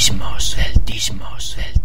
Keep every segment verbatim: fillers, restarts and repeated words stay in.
Celtismos, celtismos, celtismos.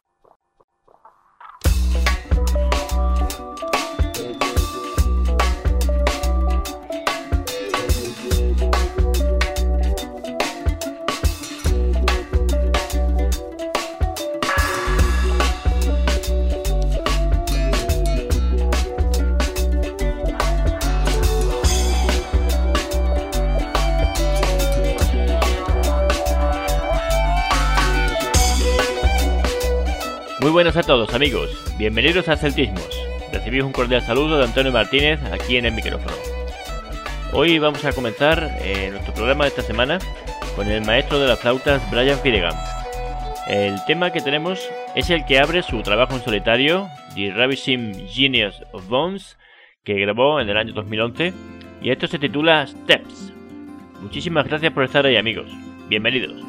Muy buenas a todos amigos, bienvenidos a Celtismos. Recibís un cordial saludo de Antonio Martínez aquí en el micrófono. Hoy vamos a comenzar eh, nuestro programa de esta semana con el maestro de las flautas Brian Finnegan. El tema que tenemos es el que abre su trabajo en solitario, The Ravishing Genius of Bones, que grabó en el año dos mil once, y esto se titula Steps. Muchísimas gracias por estar ahí amigos, bienvenidos.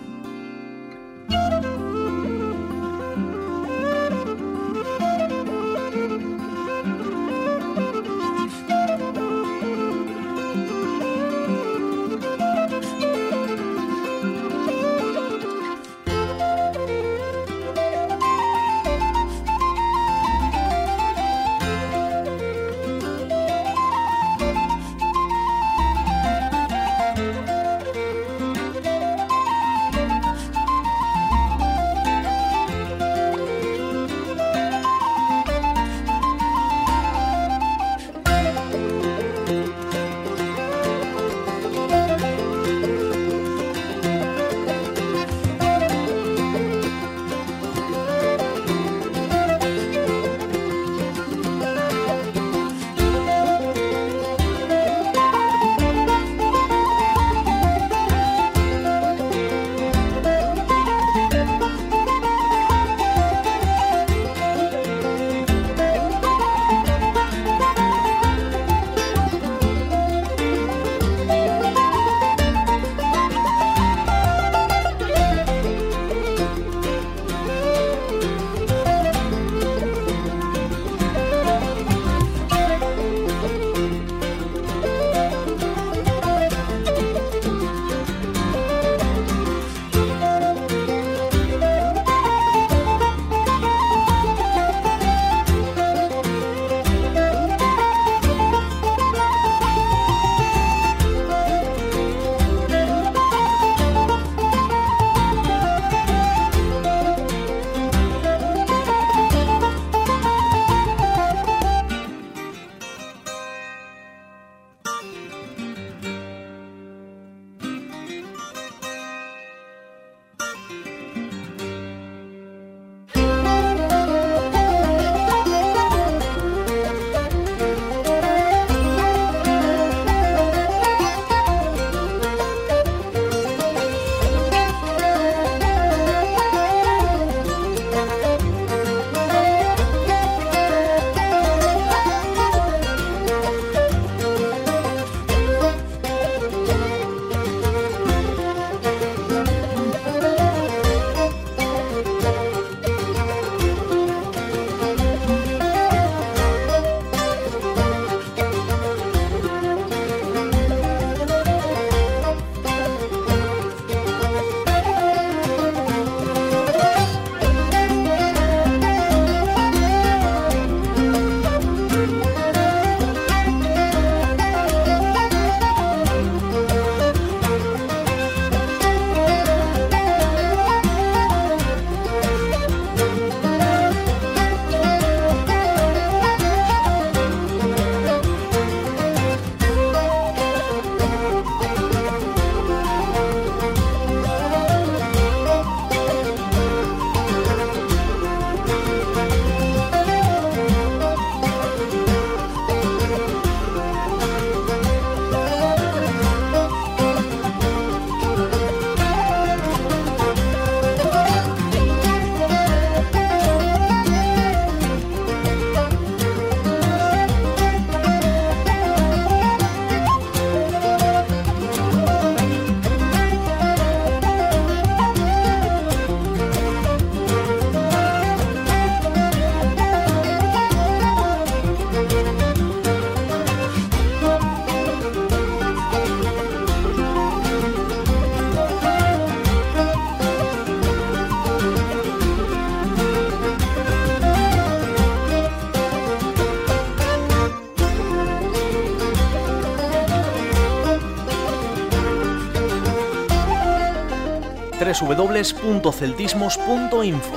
doble u doble u doble u punto celtismos punto info.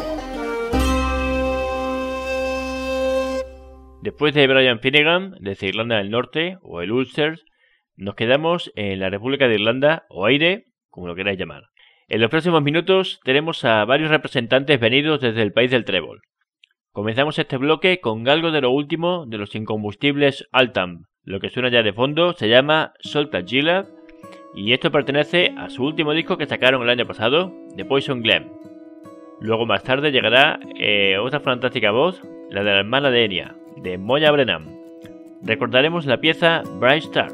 Después de Brian Finnegan, desde Irlanda del Norte, o el Ulster, nos quedamos en la República de Irlanda, o Aire, como lo queráis llamar. En los próximos minutos tenemos a varios representantes venidos desde el país del trébol. Comenzamos este bloque con algo de lo último de los incombustibles Altam. Lo que suena ya de fondo se llama Salta Gila, y esto pertenece a su último disco que sacaron el año pasado, The Poison Glen. Luego más tarde llegará eh, otra fantástica voz, la de la hermana de Enya, de Moya Brennan. Recordaremos la pieza Bright Star.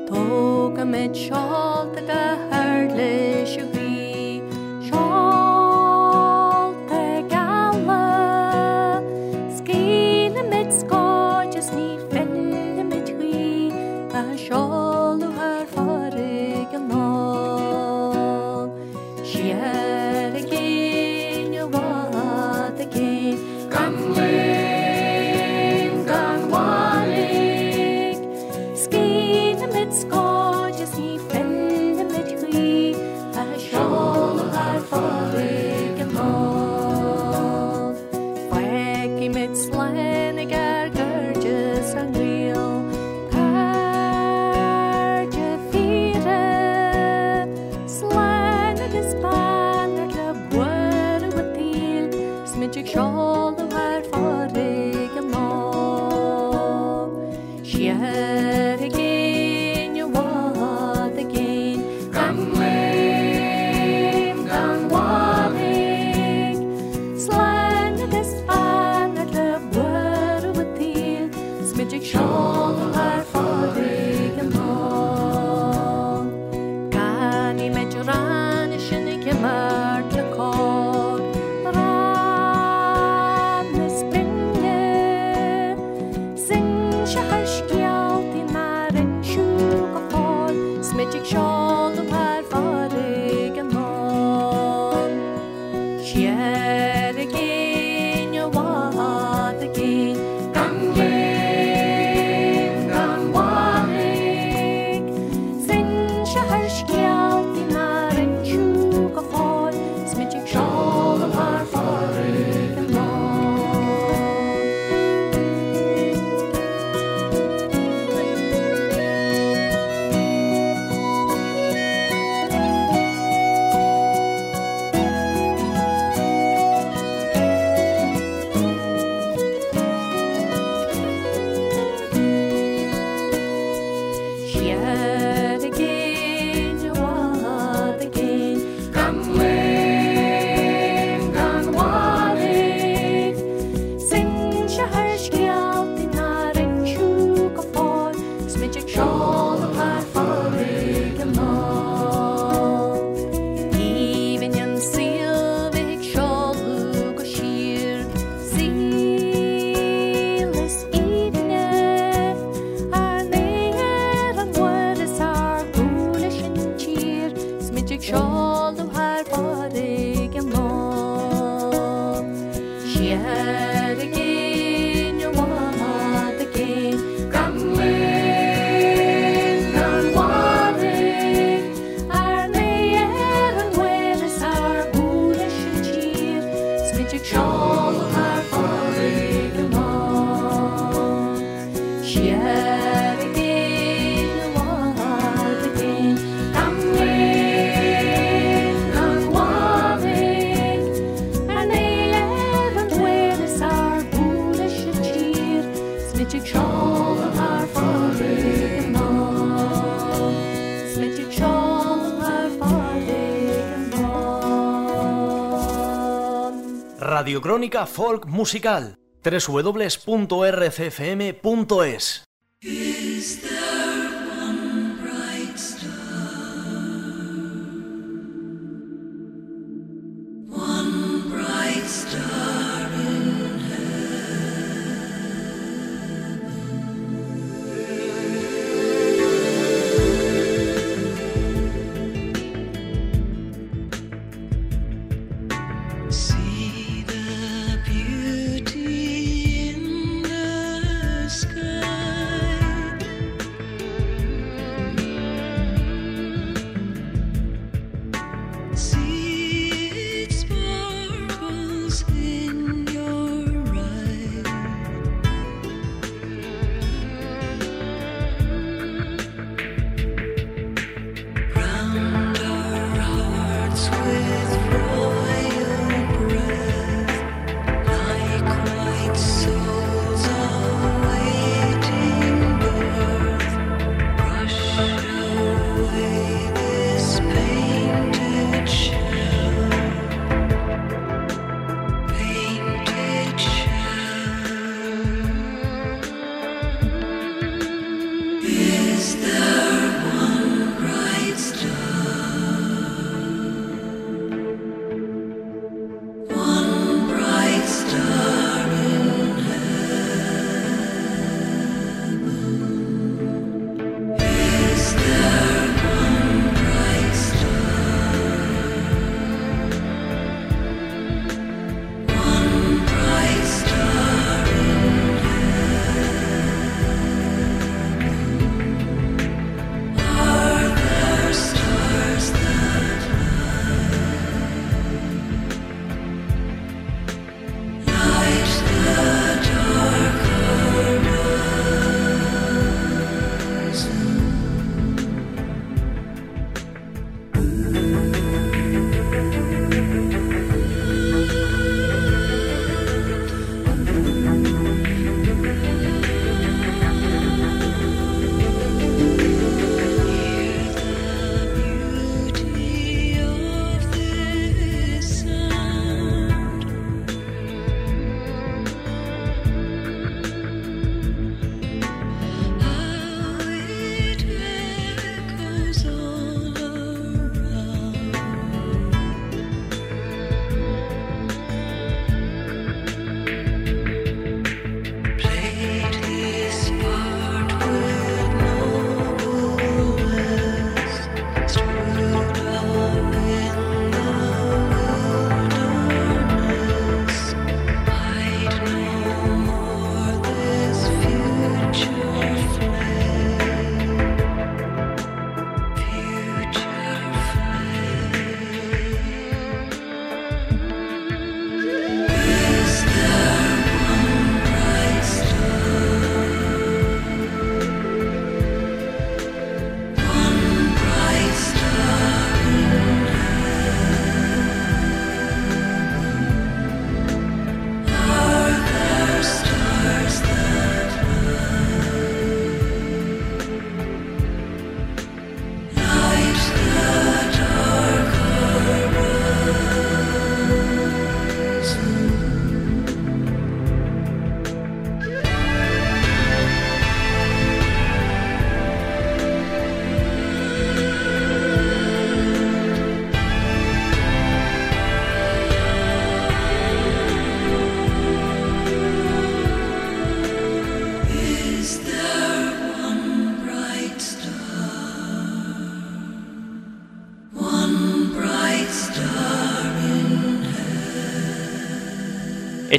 Radiocrónica Folk Musical, doble u doble u doble u punto r c f m punto es.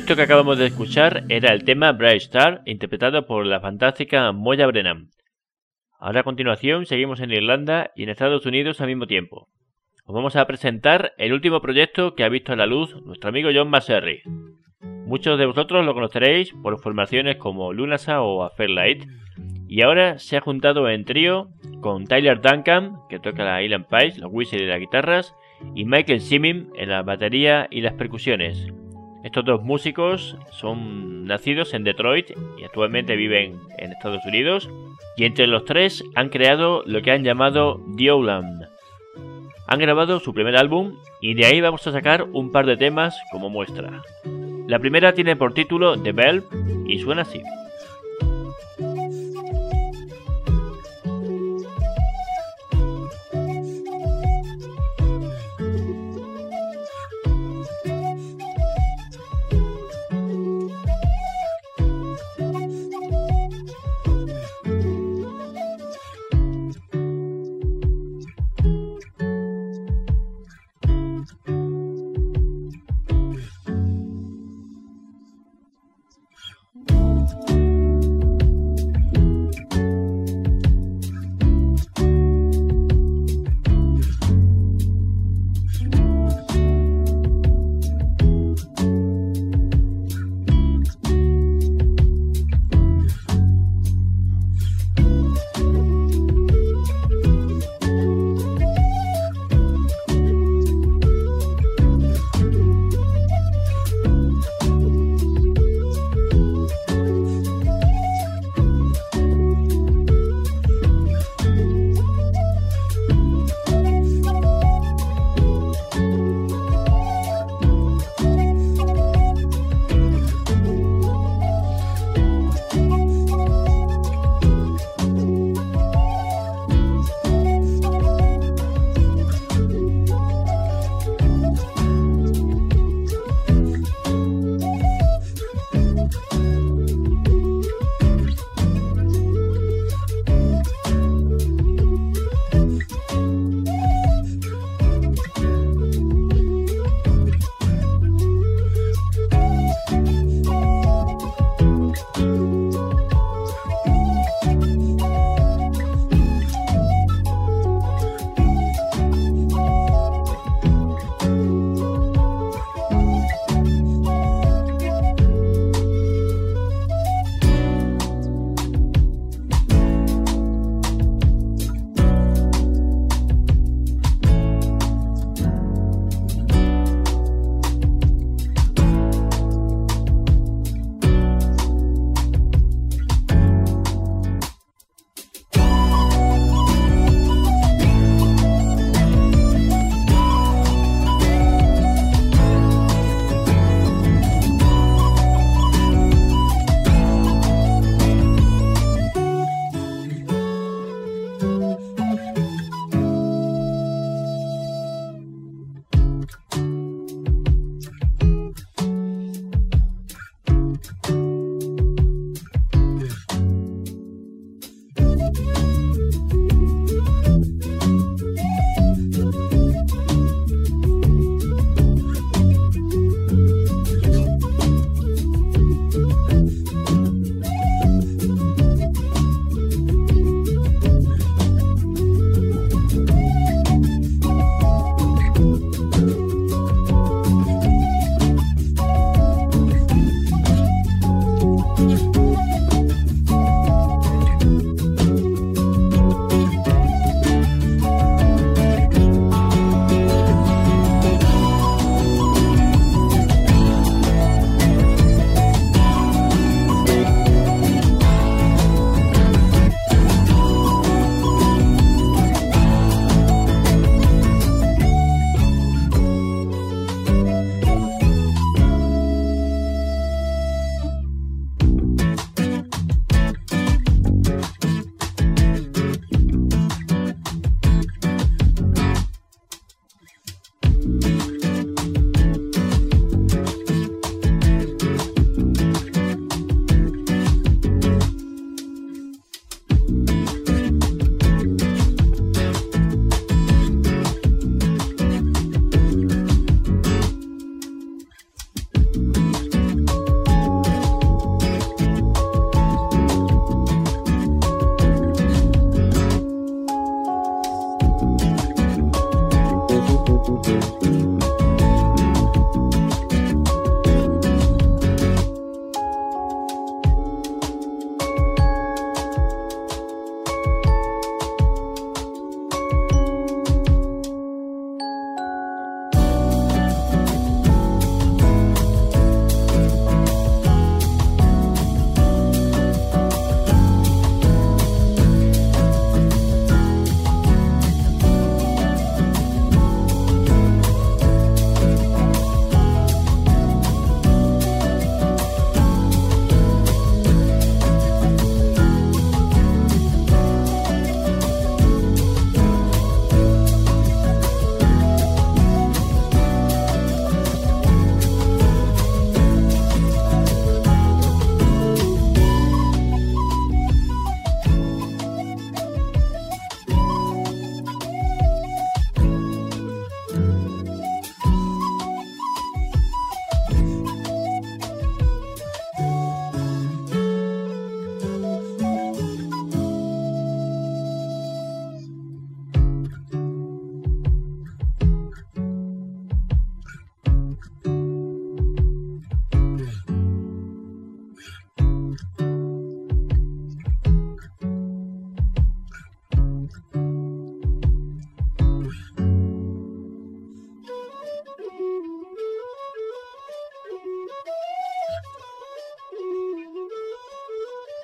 Esto que acabamos de escuchar era el tema Bright Star, interpretado por la fantástica Moya Brennan. Ahora a continuación seguimos en Irlanda y en Estados Unidos al mismo tiempo. Os vamos a presentar el último proyecto que ha visto a la luz nuestro amigo John Maserry. Muchos de vosotros lo conoceréis por formaciones como Lunasa o A Fairlight, y ahora se ha juntado en trío con Tyler Duncan, que toca la Island Pipes, los whistles y las guitarras, y Michael Simin en la batería y las percusiones. Estos dos músicos son nacidos en Detroit y actualmente viven en Estados Unidos, y entre los tres han creado lo que han llamado Dioland. Han grabado su primer álbum y de ahí vamos a sacar un par de temas como muestra. La primera tiene por título The Bell y suena así.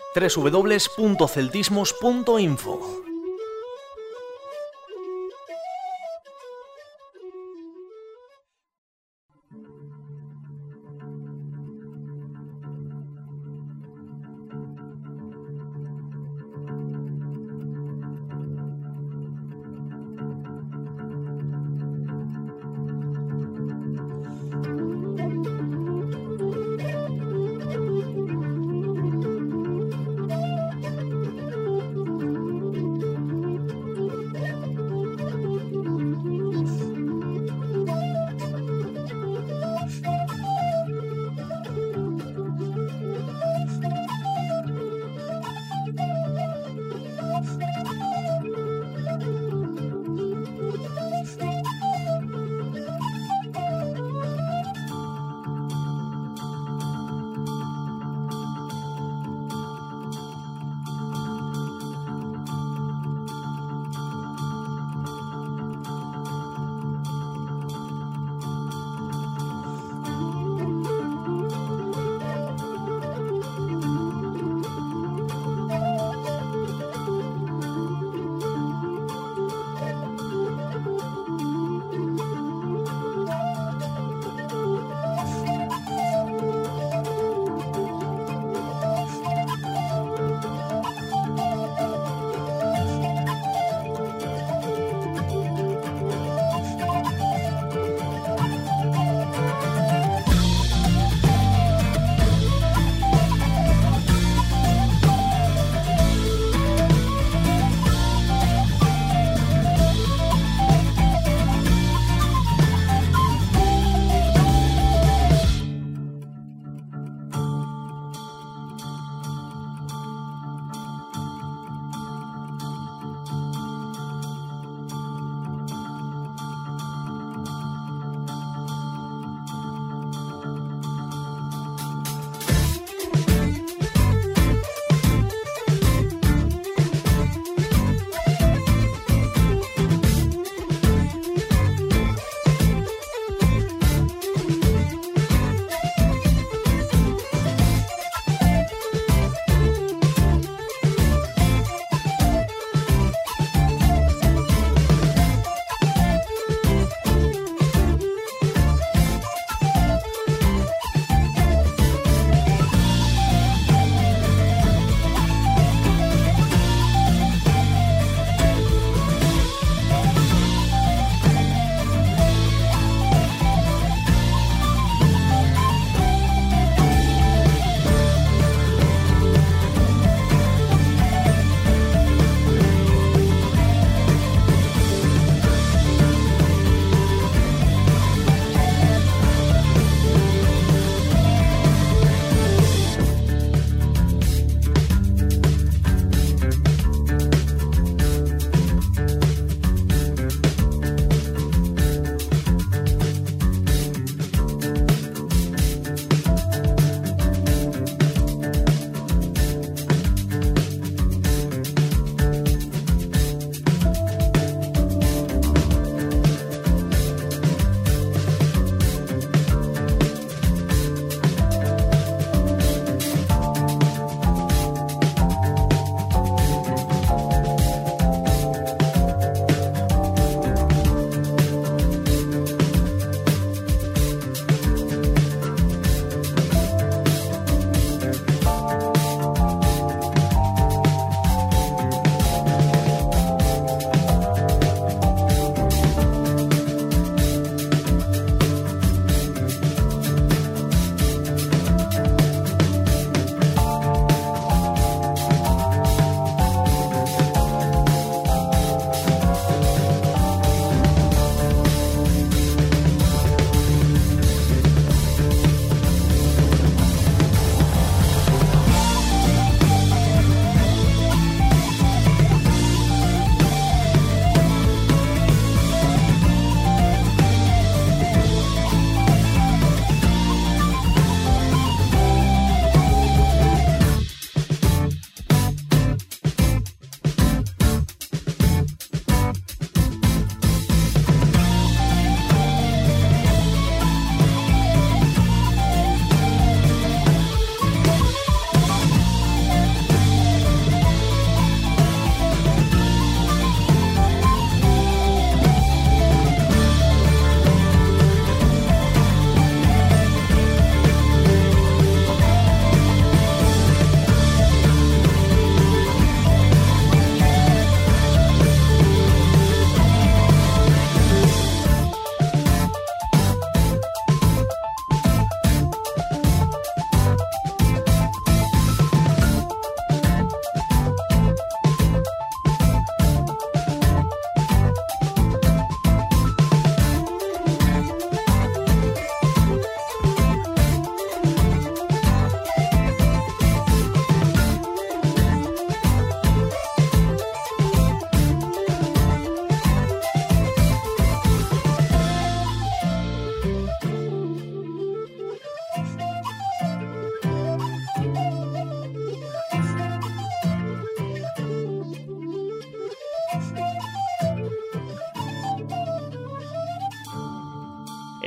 doble u doble u doble u punto celtismos punto info.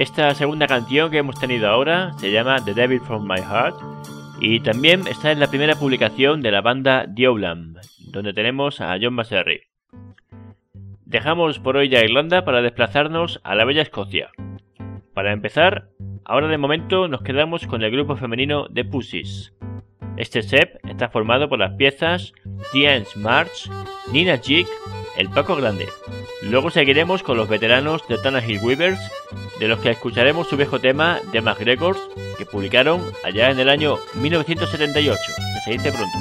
Esta segunda canción que hemos tenido ahora se llama The Devil From My Heart y también está en la primera publicación de la banda Diolam, donde tenemos a John Maserry. Dejamos por hoy ya Irlanda para desplazarnos a la bella Escocia. Para empezar, ahora de momento nos quedamos con el grupo femenino The Pussies. Este set está formado por las piezas Diane March, Nina Jig, el Paco Grande. Luego seguiremos con los veteranos de Tannahill Weavers, de los que escucharemos su viejo tema The McGregors, que publicaron allá en el año mil novecientos setenta y ocho, que se dice pronto.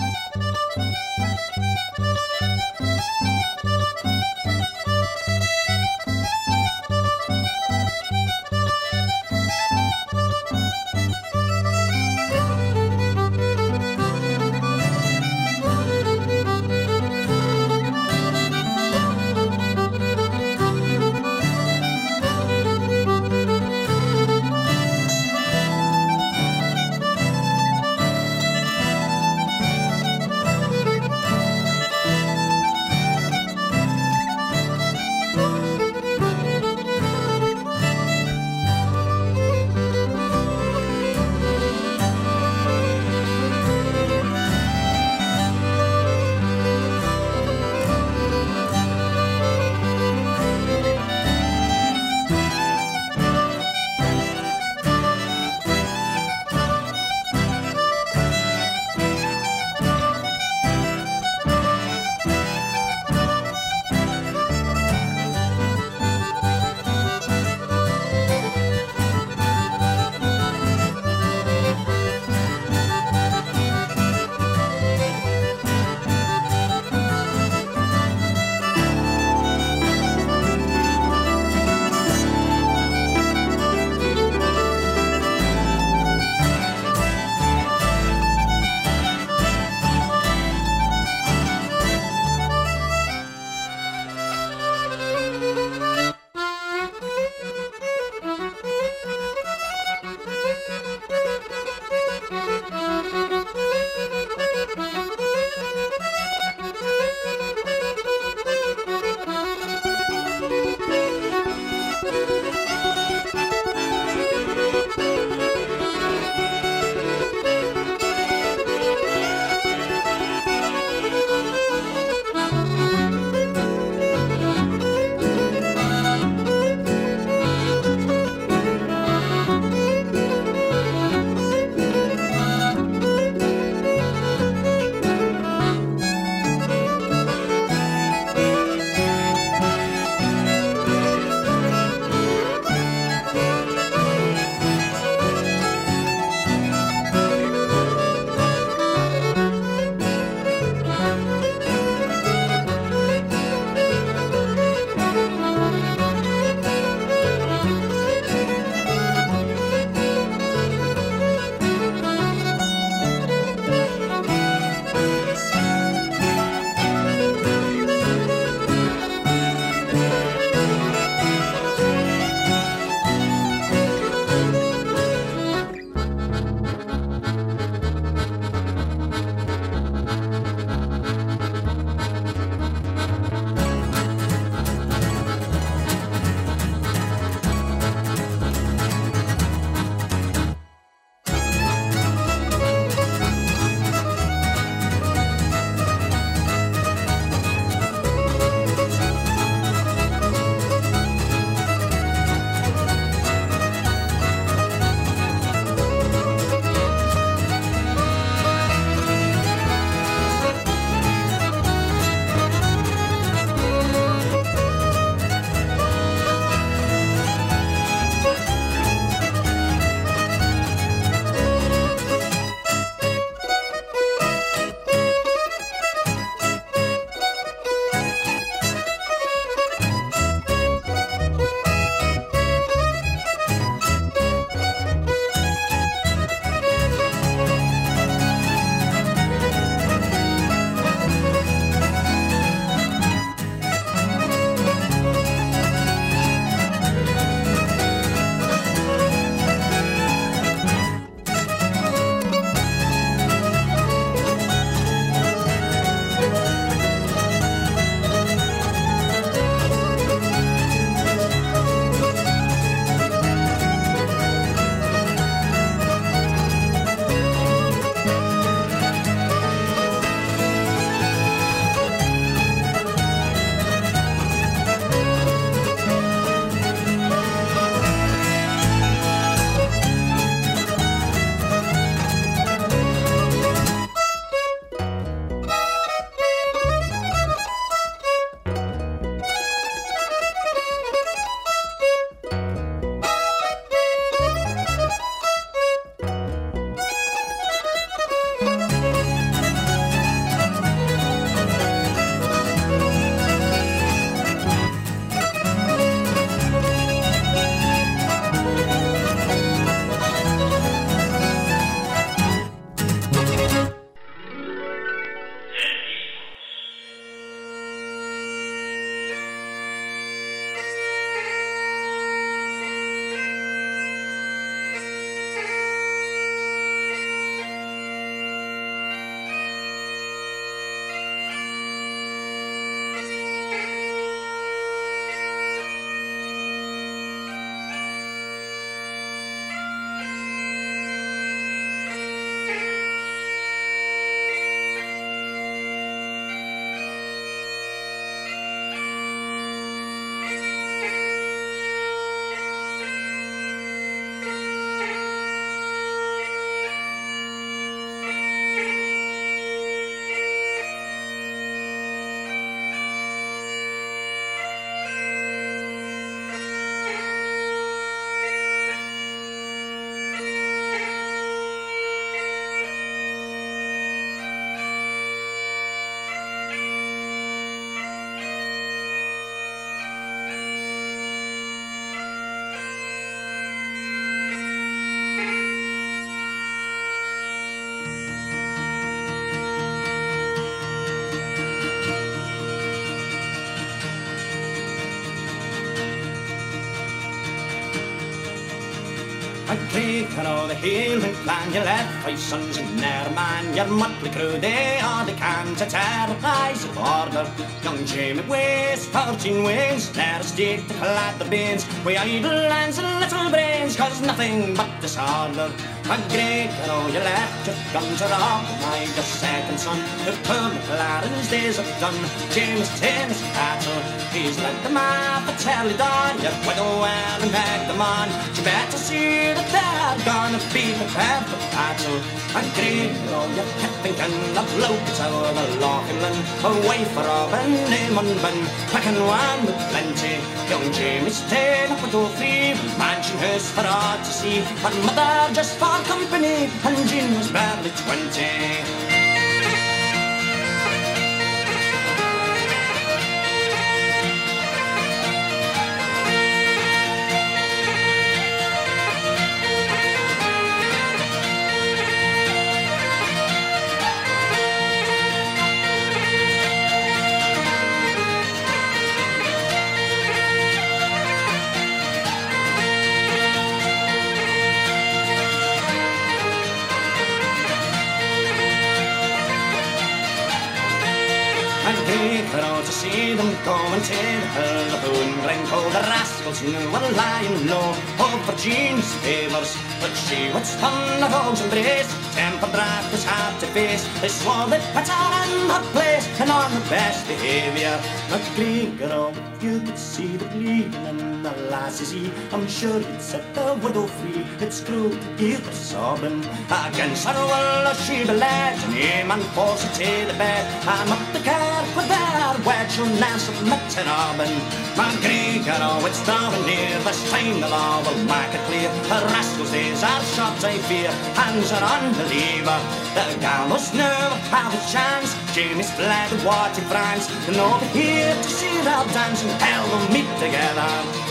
A Creaker o' the hill and clan, you left five sons and ne'er a man. Your motley crew, they are the can to terrorise the border. Young Jamie Waste, fourteen wings, ne'er a stick to clad the beans. We idle hands and little brains, cause nothing but disorder. A Creaker o' you left your gun to rob my your second son, who pulled McLaren's days have done. James Taylor's cattle, he's led them off a telly dawn. Your widow well and beg them on, you better see that they're gonna be prepared for battle. A Creaker o' you kept thinking of blokes out of the Lochland, away for Robin, name on bin, packing one with plenty. Young James Taylor would go free, mansion house for all to see, and mother just for company, and Jean was barely twenty. To see them go and take the hill, the boon Glencoe, the rascals knew were lying low. Hope for Jean's favours, but she would stun the hogs embrace. Temper draft was hard to face, they swore they'd put her in her place and on her best behaviour. A Creaker, oh, if you could see the bleeding in the lass's eye, I'm sure you'd set the widow free. It's cruel to hear her sobbing against her will, she be led, and him and force her to the bed. I'm up the Kirk with their wedge, she'll now submit to Robin. My Creaker, oh, it's drawing near, this time the law will make it clear. The rascals' days are short, I fear, hands are on the lever. The gal must never have a chance. Jamie's fled the war to France, and over here to see their dance, and hell will meet together.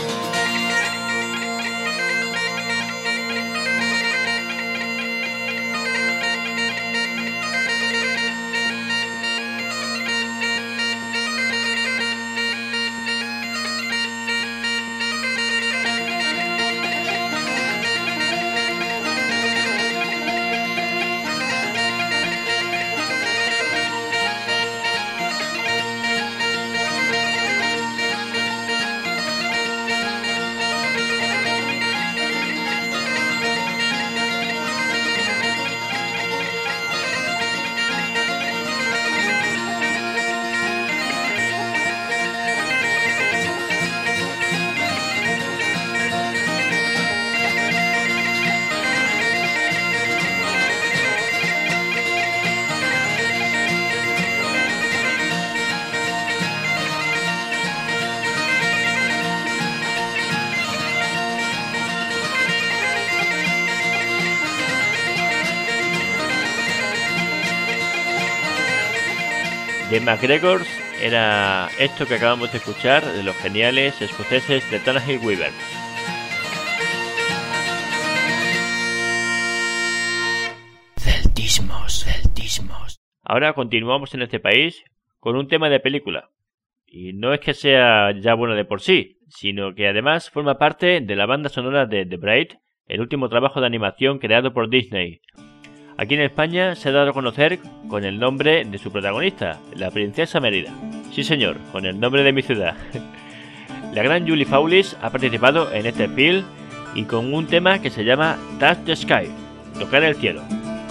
The MacGregors era esto que acabamos de escuchar de los geniales escoceses de Tannahill Weavers. Celtismos, celtismos. Ahora continuamos en este país con un tema de película. Y no es que sea ya bueno de por sí, sino que además forma parte de la banda sonora de The Braid, el último trabajo de animación creado por Disney. Aquí en España se ha dado a conocer con el nombre de su protagonista, la princesa Mérida. Sí señor, con el nombre de mi ciudad. La gran Julie Fawless ha participado en este film y con un tema que se llama Touch the Sky, tocar el cielo.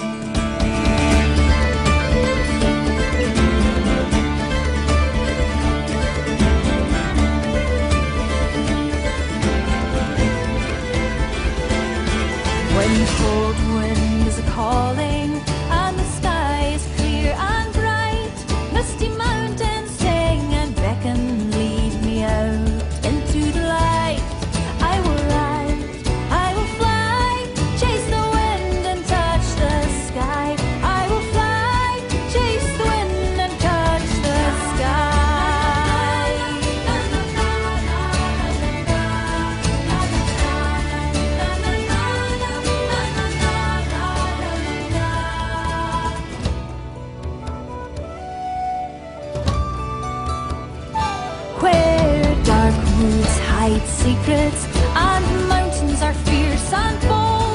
When cold wind is calling and the sky is clear and bright, misty mountains sing and beckon, lead me out into the light. I will ride, I will fly, chase the wind and touch the sky. I will fly, chase the wind and touch the sky. Where dark woods hide secrets and mountains are fierce and bold,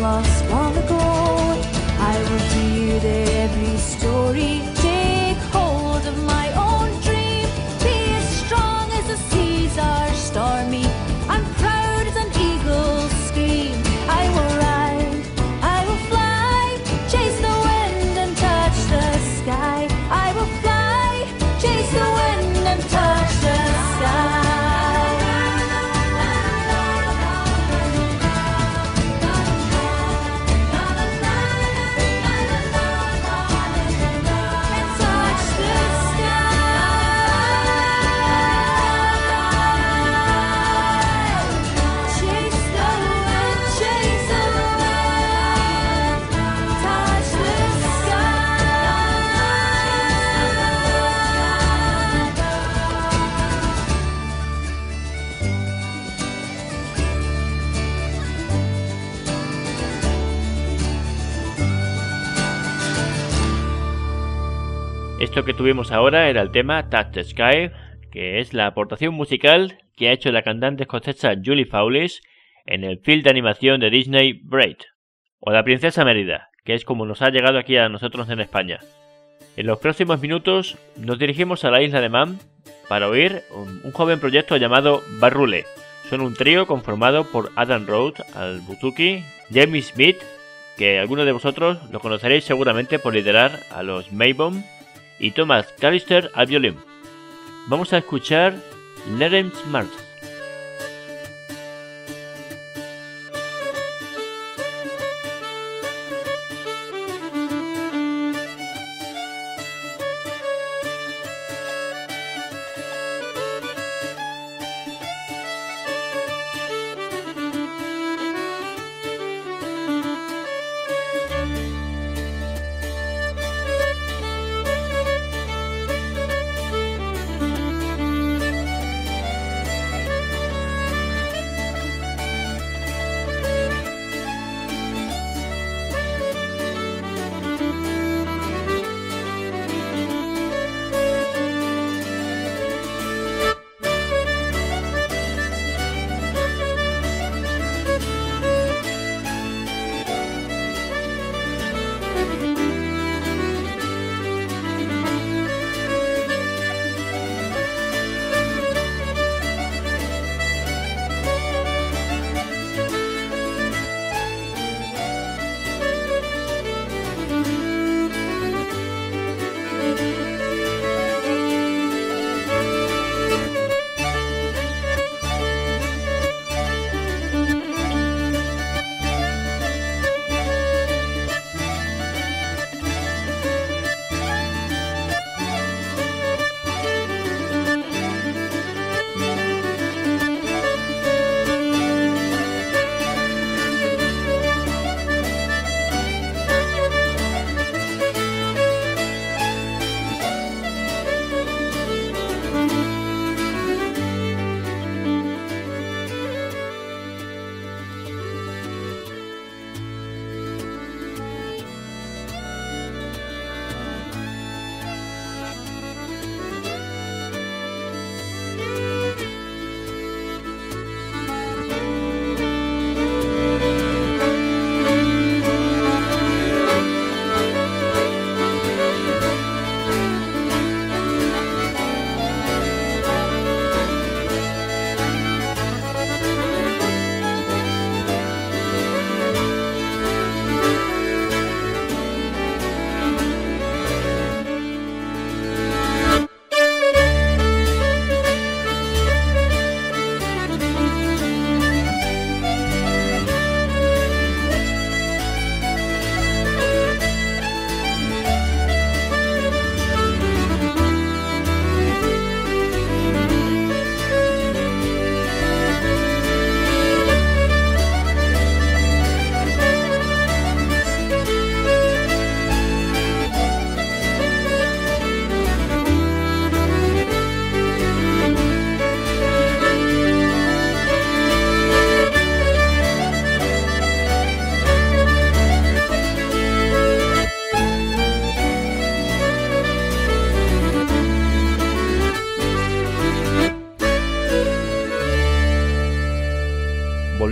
lost long ago. I will hear their every story, take hold of my own dream, be as strong as the seas are stormy, and proud as an eagle's scream. I will ride, I will fly, chase the wind and touch the sky. I will fly, chase the wind and touch the sky. Esto que tuvimos ahora era el tema Touch the Sky, que es la aportación musical que ha hecho la cantante escocesa Julie Fawless en el film de animación de Disney Braid, o La Princesa Mérida, que es como nos ha llegado aquí a nosotros en España. En los próximos minutos nos dirigimos a la isla de Man para oír un, un joven proyecto llamado Barrule. Son un trío conformado por Adam Rhodes al buzuki, Jamie Smith, que algunos de vosotros lo conoceréis seguramente por liderar a los Maybom, y Thomas Callister al violín. Vamos a escuchar Let 'Em Smart.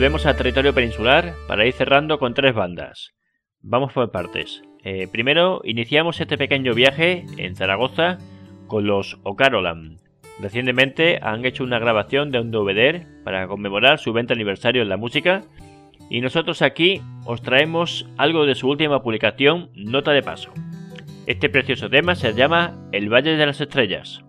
volvemos al territorio peninsular para ir cerrando con tres bandas. Vamos por partes. Eh, primero, iniciamos este pequeño viaje en Zaragoza con los O'Carolan. Recientemente han hecho una grabación de un D V D para conmemorar su veinte aniversario en la música, y nosotros aquí os traemos algo de su última publicación, Nota de Paso. Este precioso tema se llama El Valle de las Estrellas.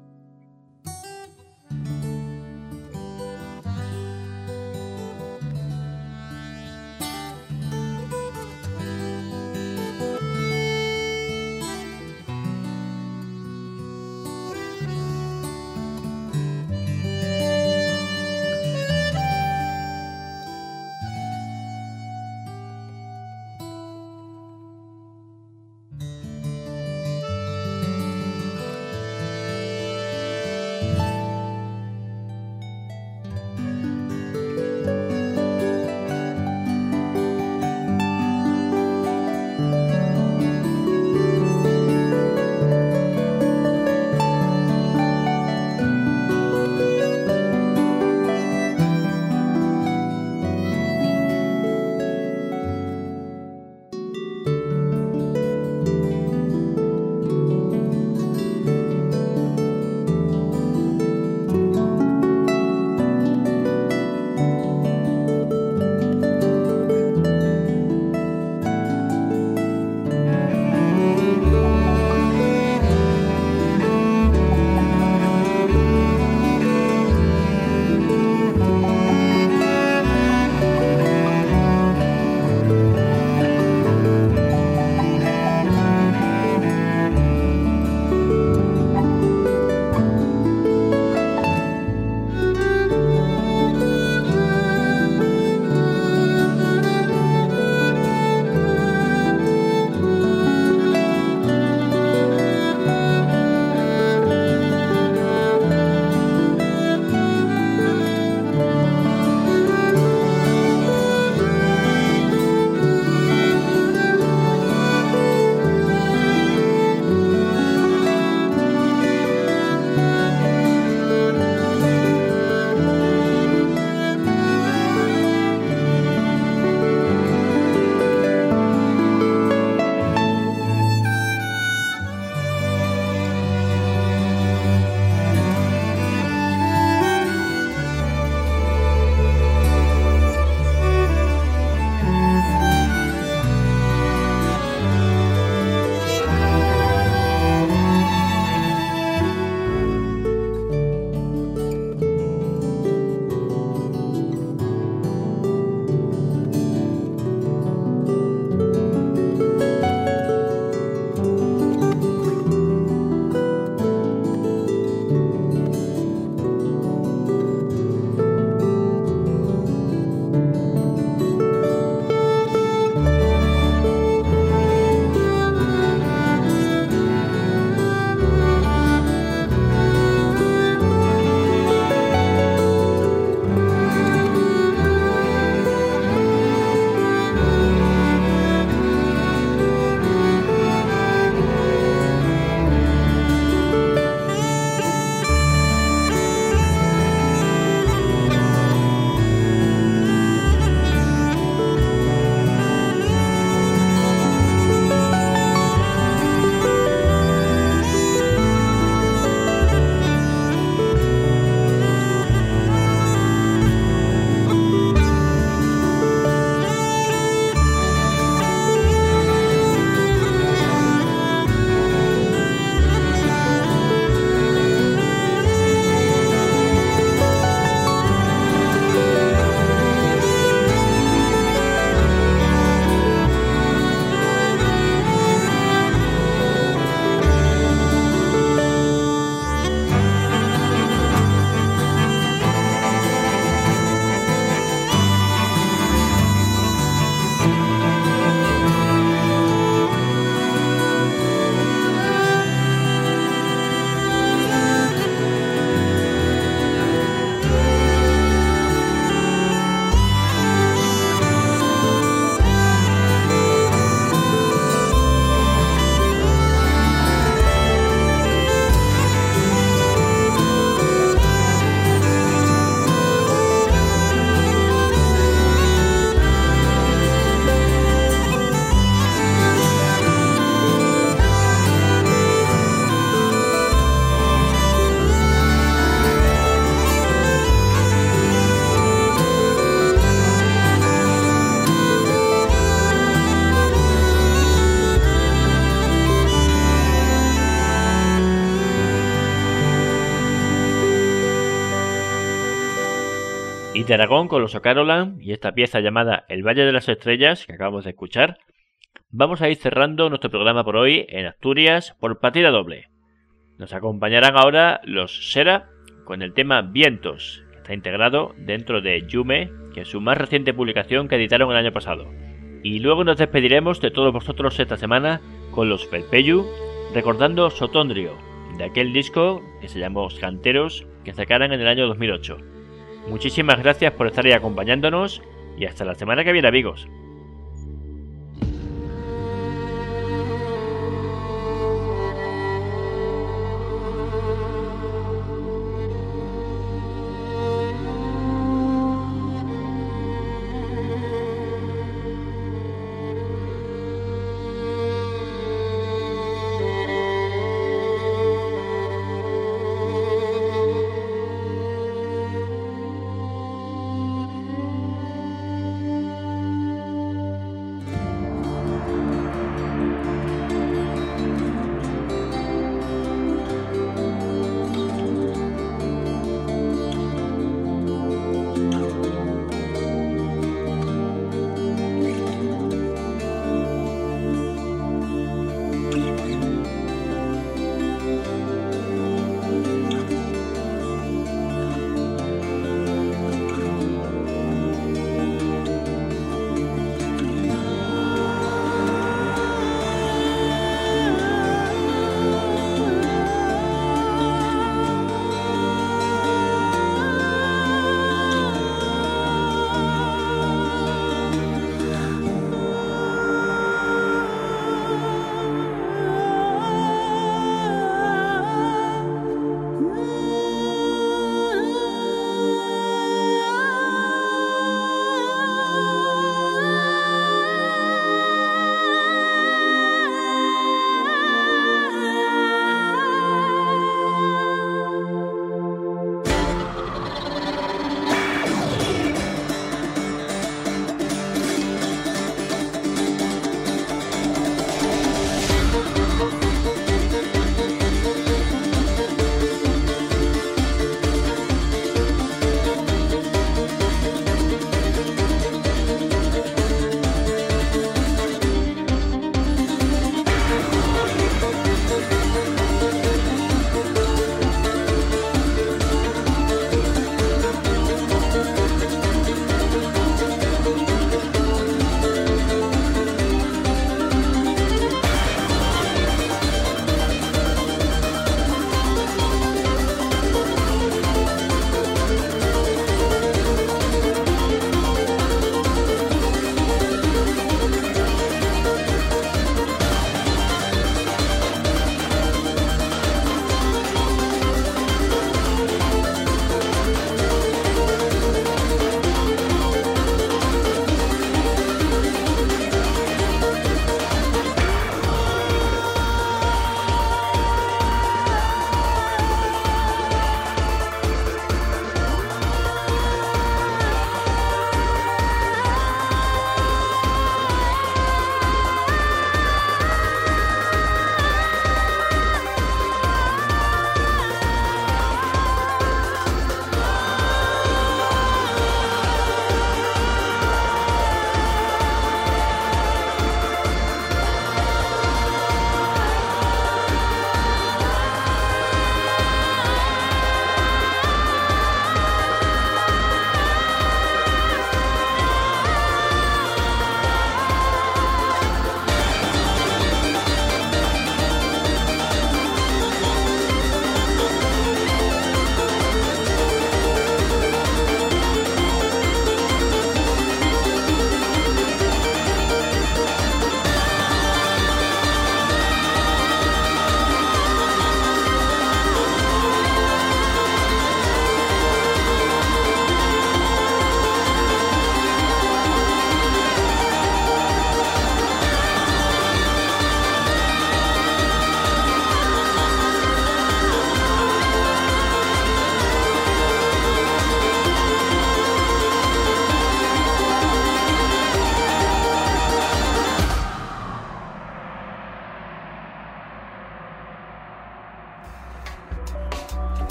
Y de Aragón con los O'Carolan y esta pieza llamada El Valle de las Estrellas que acabamos de escuchar, vamos a ir cerrando nuestro programa por hoy en Asturias por partida doble. Nos acompañarán ahora los Sera con el tema Vientos, que está integrado dentro de Yume, que es su más reciente publicación que editaron el año pasado. Y luego nos despediremos de todos vosotros esta semana con los Felpeyu, recordando Sotondrio, de aquel disco que se llamó Canteros, que sacaron en el año dos mil ocho. Muchísimas gracias por estar ahí acompañándonos y hasta la semana que viene, amigos.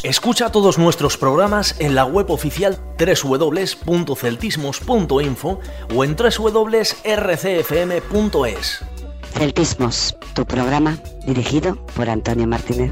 Escucha todos nuestros programas en la web oficial doble u doble u doble u punto celtismos punto info o en doble u doble u doble u punto r c f m punto es. Celtismos, tu programa dirigido por Antonio Martínez.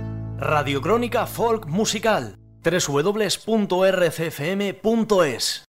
Radiocrónica Folk Musical, doble u doble u doble u punto r c f m punto es.